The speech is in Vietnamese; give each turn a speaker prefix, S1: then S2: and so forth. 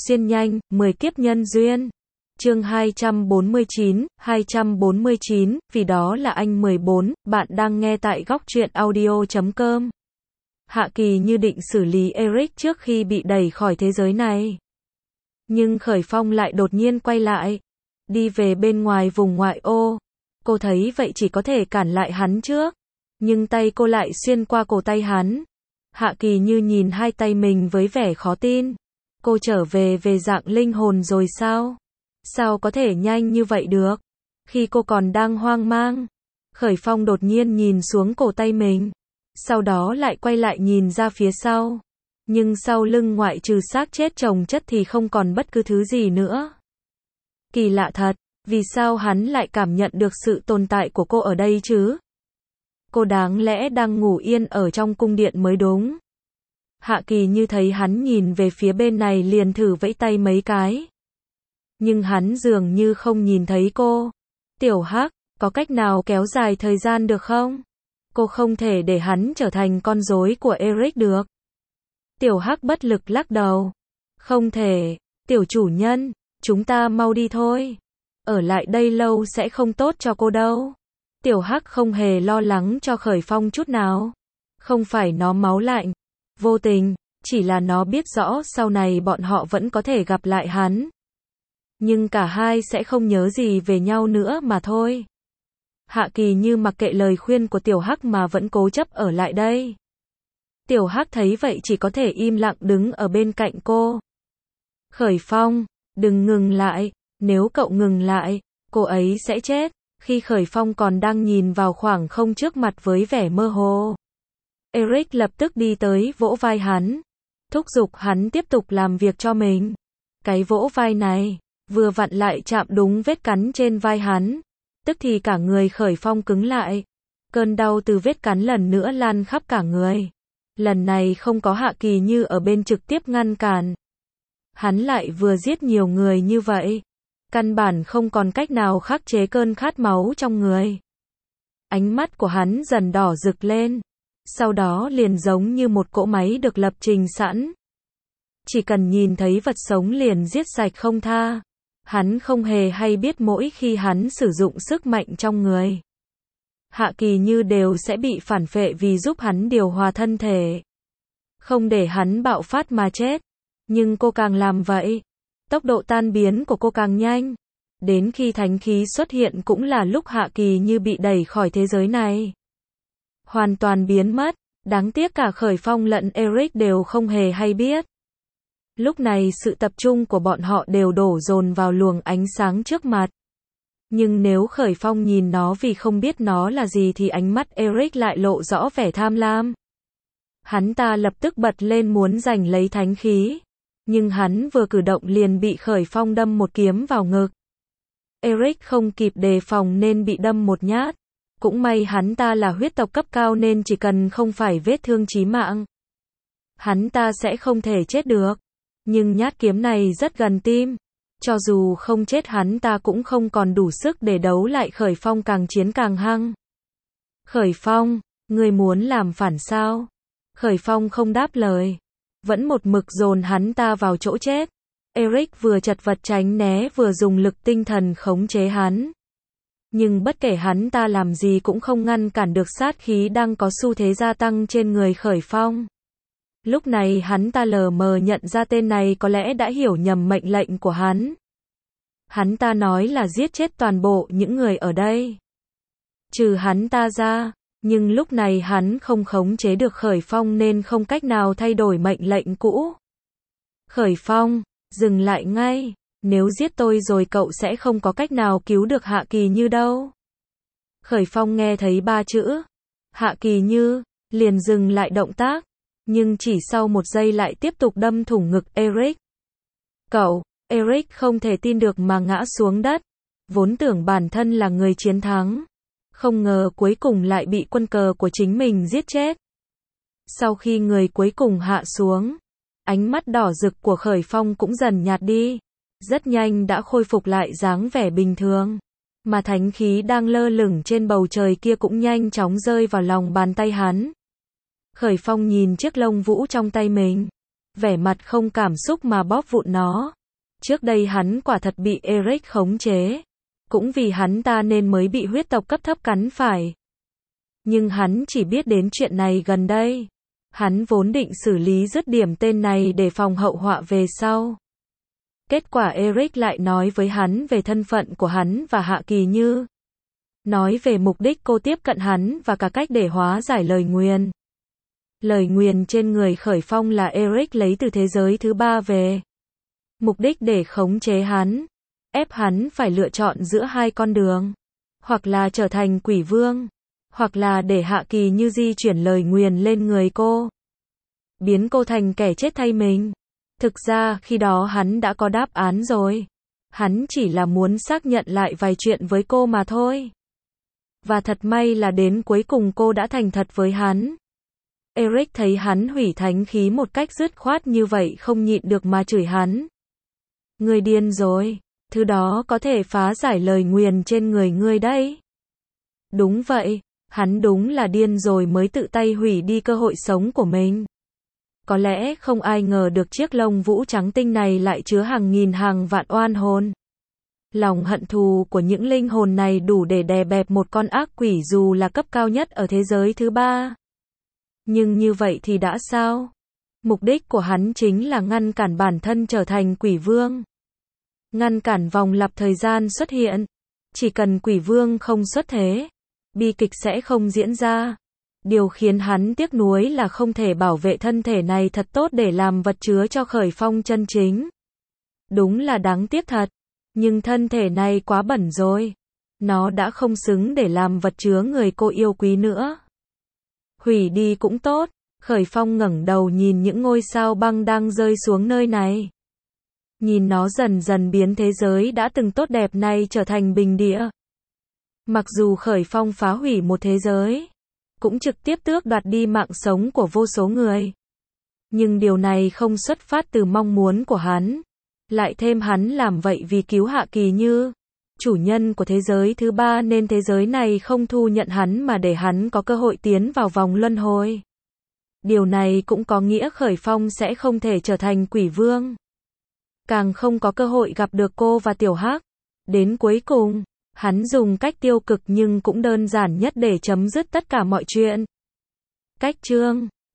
S1: Xuyên nhanh, 10 kiếp nhân duyên. Chương 249, vì đó là anh 14, bạn đang nghe tại góc truyện audio.com. Hạ Kỳ như định xử lý Eric trước khi bị đẩy khỏi thế giới này. Nhưng Khởi Phong lại đột nhiên quay lại, đi về bên ngoài vùng ngoại ô. Cô thấy vậy chỉ có thể cản lại hắn trước, nhưng tay cô lại xuyên qua cổ tay hắn. Hạ Kỳ như nhìn hai tay mình với vẻ khó tin. Cô trở về dạng linh hồn rồi sao? Sao có thể nhanh như vậy được? Khi cô còn đang hoang mang, Khởi Phong đột nhiên nhìn xuống cổ tay mình, sau đó lại quay lại nhìn ra phía sau. Nhưng sau lưng ngoại trừ xác chết chồng chất thì không còn bất cứ thứ gì nữa. Kỳ lạ thật, vì sao hắn lại cảm nhận được sự tồn tại của cô ở đây chứ? Cô đáng lẽ đang ngủ yên ở trong cung điện mới đúng. Hạ Kỳ như thấy hắn nhìn về phía bên này liền thử vẫy tay mấy cái. Nhưng hắn dường như không nhìn thấy cô. Tiểu Hắc, có cách nào kéo dài thời gian được không? Cô không thể để hắn trở thành con rối của Eric được. Tiểu Hắc bất lực lắc đầu. Không thể, tiểu chủ nhân, chúng ta mau đi thôi. Ở lại đây lâu sẽ không tốt cho cô đâu. Tiểu Hắc không hề lo lắng cho Khởi Phong chút nào. Không phải nó máu lạnh, vô tình, chỉ là nó biết rõ sau này bọn họ vẫn có thể gặp lại hắn. Nhưng cả hai sẽ không nhớ gì về nhau nữa mà thôi. Hạ Kỳ như mặc kệ lời khuyên của Tiểu Hắc mà vẫn cố chấp ở lại đây. Tiểu Hắc thấy vậy chỉ có thể im lặng đứng ở bên cạnh cô. Khởi Phong, đừng ngừng lại, nếu cậu ngừng lại, cô ấy sẽ chết. Khi Khởi Phong còn đang nhìn vào khoảng không trước mặt với vẻ mơ hồ, Eric lập tức đi tới vỗ vai hắn, thúc giục hắn tiếp tục làm việc cho mình. Cái vỗ vai này, vừa vặn lại chạm đúng vết cắn trên vai hắn, tức thì cả người Khởi Phong cứng lại. Cơn đau từ vết cắn lần nữa lan khắp cả người. Lần này không có Hạ Kỳ như ở bên trực tiếp ngăn cản. Hắn lại vừa giết nhiều người như vậy, căn bản không còn cách nào khắc chế cơn khát máu trong người. Ánh mắt của hắn dần đỏ rực lên, sau đó liền giống như một cỗ máy được lập trình sẵn. Chỉ cần nhìn thấy vật sống liền giết sạch không tha. Hắn không hề hay biết mỗi khi hắn sử dụng sức mạnh trong người, Hạ Kỳ như đều sẽ bị phản phệ vì giúp hắn điều hòa thân thể, không để hắn bạo phát mà chết. Nhưng cô càng làm vậy, tốc độ tan biến của cô càng nhanh. Đến khi thánh khí xuất hiện cũng là lúc Hạ Kỳ như bị đẩy khỏi thế giới này, hoàn toàn biến mất. Đáng tiếc cả Khởi Phong lẫn Eric đều không hề hay biết. Lúc này sự tập trung của bọn họ đều đổ dồn vào luồng ánh sáng trước mặt. Nhưng nếu Khởi Phong nhìn nó vì không biết nó là gì thì ánh mắt Eric lại lộ rõ vẻ tham lam. Hắn ta lập tức bật lên muốn giành lấy thánh khí. Nhưng hắn vừa cử động liền bị Khởi Phong đâm một kiếm vào ngực. Eric không kịp đề phòng nên bị đâm một nhát. Cũng may hắn ta là huyết tộc cấp cao nên chỉ cần không phải vết thương chí mạng, hắn ta sẽ không thể chết được. Nhưng nhát kiếm này rất gần tim. Cho dù không chết hắn ta cũng không còn đủ sức để đấu lại Khởi Phong càng chiến càng hăng. Khởi Phong, ngươi muốn làm phản sao? Khởi Phong không đáp lời, vẫn một mực dồn hắn ta vào chỗ chết. Eric vừa chật vật tránh né vừa dùng lực tinh thần khống chế hắn. Nhưng bất kể hắn ta làm gì cũng không ngăn cản được sát khí đang có xu thế gia tăng trên người Khởi Phong. Lúc này hắn ta lờ mờ nhận ra tên này có lẽ đã hiểu nhầm mệnh lệnh của hắn. Hắn ta nói là giết chết toàn bộ những người ở đây, trừ hắn ta ra. Nhưng lúc này hắn không khống chế được Khởi Phong nên không cách nào thay đổi mệnh lệnh cũ. Khởi Phong, dừng lại ngay. Nếu giết tôi rồi cậu sẽ không có cách nào cứu được Hạ Kỳ như đâu. Khởi Phong nghe thấy ba chữ Hạ Kỳ như, liền dừng lại động tác. Nhưng chỉ sau một giây lại tiếp tục đâm thủng ngực Eric. Cậu, Eric không thể tin được mà ngã xuống đất. Vốn tưởng bản thân là người chiến thắng, không ngờ cuối cùng lại bị quân cờ của chính mình giết chết. Sau khi người cuối cùng hạ xuống, ánh mắt đỏ rực của Khởi Phong cũng dần nhạt đi. Rất nhanh đã khôi phục lại dáng vẻ bình thường. Mà thánh khí đang lơ lửng trên bầu trời kia cũng nhanh chóng rơi vào lòng bàn tay hắn. Khởi Phong nhìn chiếc lông vũ trong tay mình, vẻ mặt không cảm xúc mà bóp vụn nó. Trước đây hắn quả thật bị Eric khống chế. Cũng vì hắn ta nên mới bị huyết tộc cấp thấp cắn phải. Nhưng hắn chỉ biết đến chuyện này gần đây. Hắn vốn định xử lý dứt điểm tên này để phòng hậu họa về sau. Kết quả Eric lại nói với hắn về thân phận của hắn và Hạ Kỳ Như. Nói về mục đích cô tiếp cận hắn và cả cách để hóa giải lời nguyền. Lời nguyền trên người Khởi Phong là Eric lấy từ thế giới thứ ba về. Mục đích để khống chế hắn. Ép hắn phải lựa chọn giữa hai con đường. Hoặc là trở thành quỷ vương. Hoặc là để Hạ Kỳ Như di chuyển lời nguyền lên người cô. Biến cô thành kẻ chết thay mình. Thực ra khi đó hắn đã có đáp án rồi. Hắn chỉ là muốn xác nhận lại vài chuyện với cô mà thôi. Và thật may là đến cuối cùng cô đã thành thật với hắn. Eric thấy hắn hủy thánh khí một cách dứt khoát như vậy không nhịn được mà chửi hắn. Ngươi điên rồi, thứ đó có thể phá giải lời nguyền trên người ngươi đấy. Đúng vậy, hắn đúng là điên rồi mới tự tay hủy đi cơ hội sống của mình. Có lẽ không ai ngờ được chiếc lông vũ trắng tinh này lại chứa hàng nghìn hàng vạn oan hồn. Lòng hận thù của những linh hồn này đủ để đè bẹp một con ác quỷ dù là cấp cao nhất ở thế giới thứ ba. Nhưng như vậy thì đã sao? Mục đích của hắn chính là ngăn cản bản thân trở thành quỷ vương. Ngăn cản vòng lặp thời gian xuất hiện. Chỉ cần quỷ vương không xuất thế, bi kịch sẽ không diễn ra. Điều khiến hắn tiếc nuối là không thể bảo vệ thân thể này thật tốt để làm vật chứa cho Khởi Phong chân chính. Đúng là đáng tiếc thật. Nhưng thân thể này quá bẩn rồi. Nó đã không xứng để làm vật chứa người cô yêu quý nữa. Hủy đi cũng tốt. Khởi Phong ngẩng đầu nhìn những ngôi sao băng đang rơi xuống nơi này. Nhìn nó dần dần biến thế giới đã từng tốt đẹp này trở thành bình địa. Mặc dù Khởi Phong phá hủy một thế giới, cũng trực tiếp tước đoạt đi mạng sống của vô số người. Nhưng điều này không xuất phát từ mong muốn của hắn. Lại thêm hắn làm vậy vì cứu Hạ Kỳ Như, chủ nhân của thế giới thứ ba nên thế giới này không thu nhận hắn mà để hắn có cơ hội tiến vào vòng luân hồi. Điều này cũng có nghĩa Khởi Phong sẽ không thể trở thành quỷ vương. Càng không có cơ hội gặp được cô và Tiểu Hắc. Đến cuối cùng, hắn dùng cách tiêu cực nhưng cũng đơn giản nhất để chấm dứt tất cả mọi chuyện. Cách chương